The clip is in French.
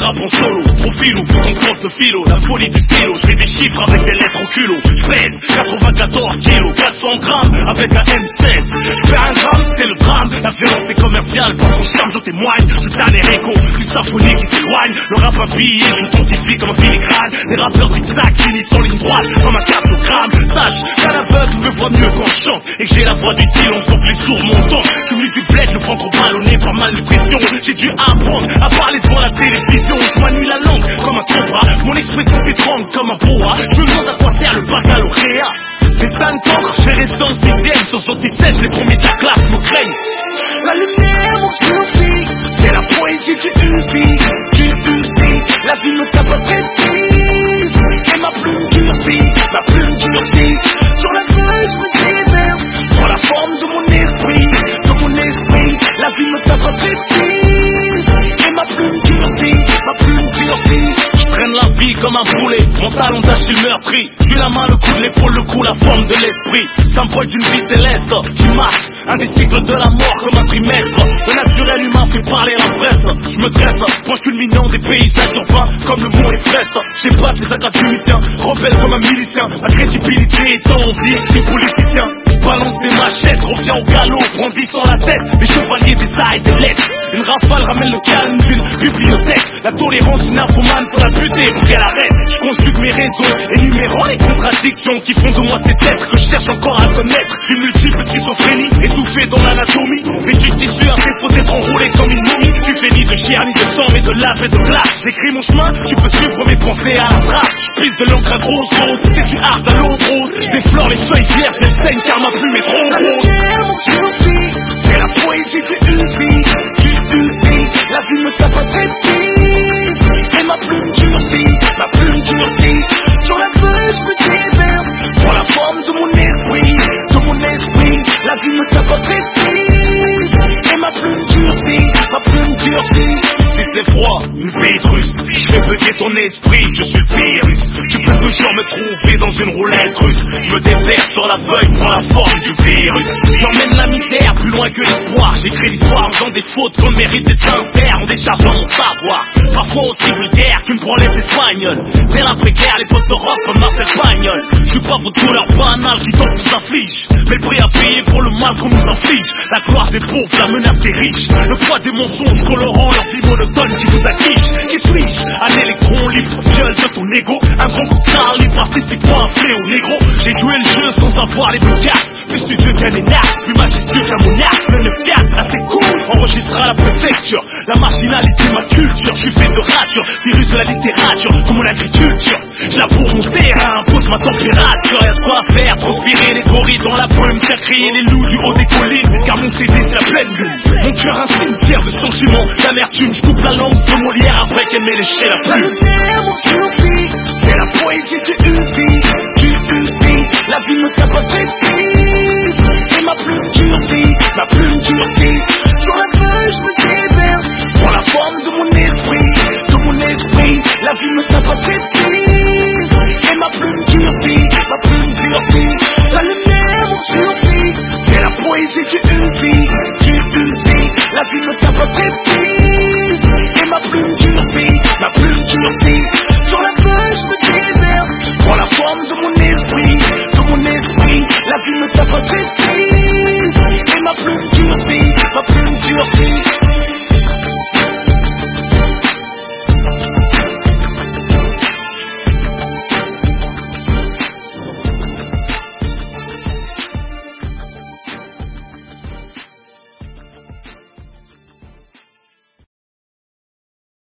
rappe en solo, profil ou ton prof de philo, la folie du stylo, je fais des chiffres avec des lettres au culot, je pèse 94 kilos, 400 grammes avec un M16, je perds un gramme, c'est le drame, la violence est commerciale, par son charme je témoigne, je t'ai les réco, du symphonie qui s'éloigne, le rap habillé, je t'entifie comme un filigrane, les rappeurs zigzag finissent en ligne droite, comme un cardiogramme, sache qu'un aveugle me voit mieux quand je chante, et que j'ai la voix du silence, donc les sourds m'entendent, cumule du bled, le ventre ballonné par malnutrition, j'ai dû apprendre à parler devant la télévision, je manie la langue comme un cobra, mon expression t'étrangle comme un boa, je me demande à quoi sert le baccalauréat. Des 5 encres, je vais rester en 6ème, sur sortie sèche, les premiers de la classe me craignent. La lumière, mon survie, c'est la poésie du Uzi, la vie me tape à frétille, et ma plume durcit, sur la feuille je me déverse, dans la forme de mon esprit, la vie me tape à frétille, et ma plume durcit, je traîne la vie comme un boulet, mon talon d'Achille meurtri, j'ai la main, le coup de l'épaule, le cou, la forme de l'esprit, ça me pointe d'une vie céleste, qui marque un des cycles de la mort comme un trimestre, le naturel humain fait parler la presse, je me dresse, point culminant des paysages urbains, comme le mont Everest, j'épate les académiciens, rebelle comme un milicien, ma crédibilité est enviée des politiciens, balance des machettes, revient au galop, brandissant la tête, les chevaliers des arts et des lettres, une rafale ramène le calme d'une bibliothèque, la tolérance d'une infomane, faut la buter pour qu'elle arrête, je conjugue mes raisons, énumérant les contradictions qui font de moi cet être que je cherche encore à connaître, j'ai une multiple schizophrénie, étouffé dans l'anatomie, vêtu de tissu, un défaut d'être enroulé comme une momie, tu fais ni de chair ni de sang mais de lave et de glace, j'écris mon chemin, tu peux suivre mes pensées à la trace, je pisse de l'encre à grosse dose, c'est du art à l'eau rose, je déflore les feuilles vierges, elles saignent car ma plume est trop grosse. La lumière, mon survie, c'est la poésie du Uzi, la vie me tape à frétille, et ma plume durcit, sur la feuille je me déverse, dans la forme de mon esprit, la vie me tape à frétille, et ma plume durcit, si c'est froid, une vétrus, je vais bugger ton esprit, je suis le virus, tu peux toujours me trouver dans une roulette russe, je me déverse sur la feuille, prends la forme du virus, j'emmène la misère plus loin que l'espoir, j'écris l'histoire en faisant des fautes qu'on mérite d'être sincère, en déchargeant mon savoir, parfois aussi vulgaire qu'une branlette espagnole, c'est l'après-guerre, les potes de rock comme Marcel Pagnol, je suis pas vos douleurs banales qui t'en vous infligent, mais le prix à payer pour le mal qu'on nous inflige, la gloire des pauvres, la menace des riches, le poids des mensonges colorant leur vie monotone qui vous affiche, qui suis-je? Un électron libre, viol de ton ego, un grand coup de cœur libre, artistiquement un fléau négro, j'ai joué le jeu sans avoir les bons cartes, plus studieux qu'un énarque, plus majestueux qu'un monarque, le 9-4, assez cool, enregistre à la préfecture, la marginalité ma culture, je suis fait de rature, virus de la littérature, comme mon agriculture, je laboure mon terrain, impose ma température, y'a de quoi faire, transpirer les gorilles dans la brume, faire crier les loups du haut des collines, car mon CD c'est la pleine lune, mon cœur un cimetière de sentiments, d'amertume, je coupe la langue de Molière après qu'elle m'ait léché la plume. La lumière, mon survie, c'est la poésie du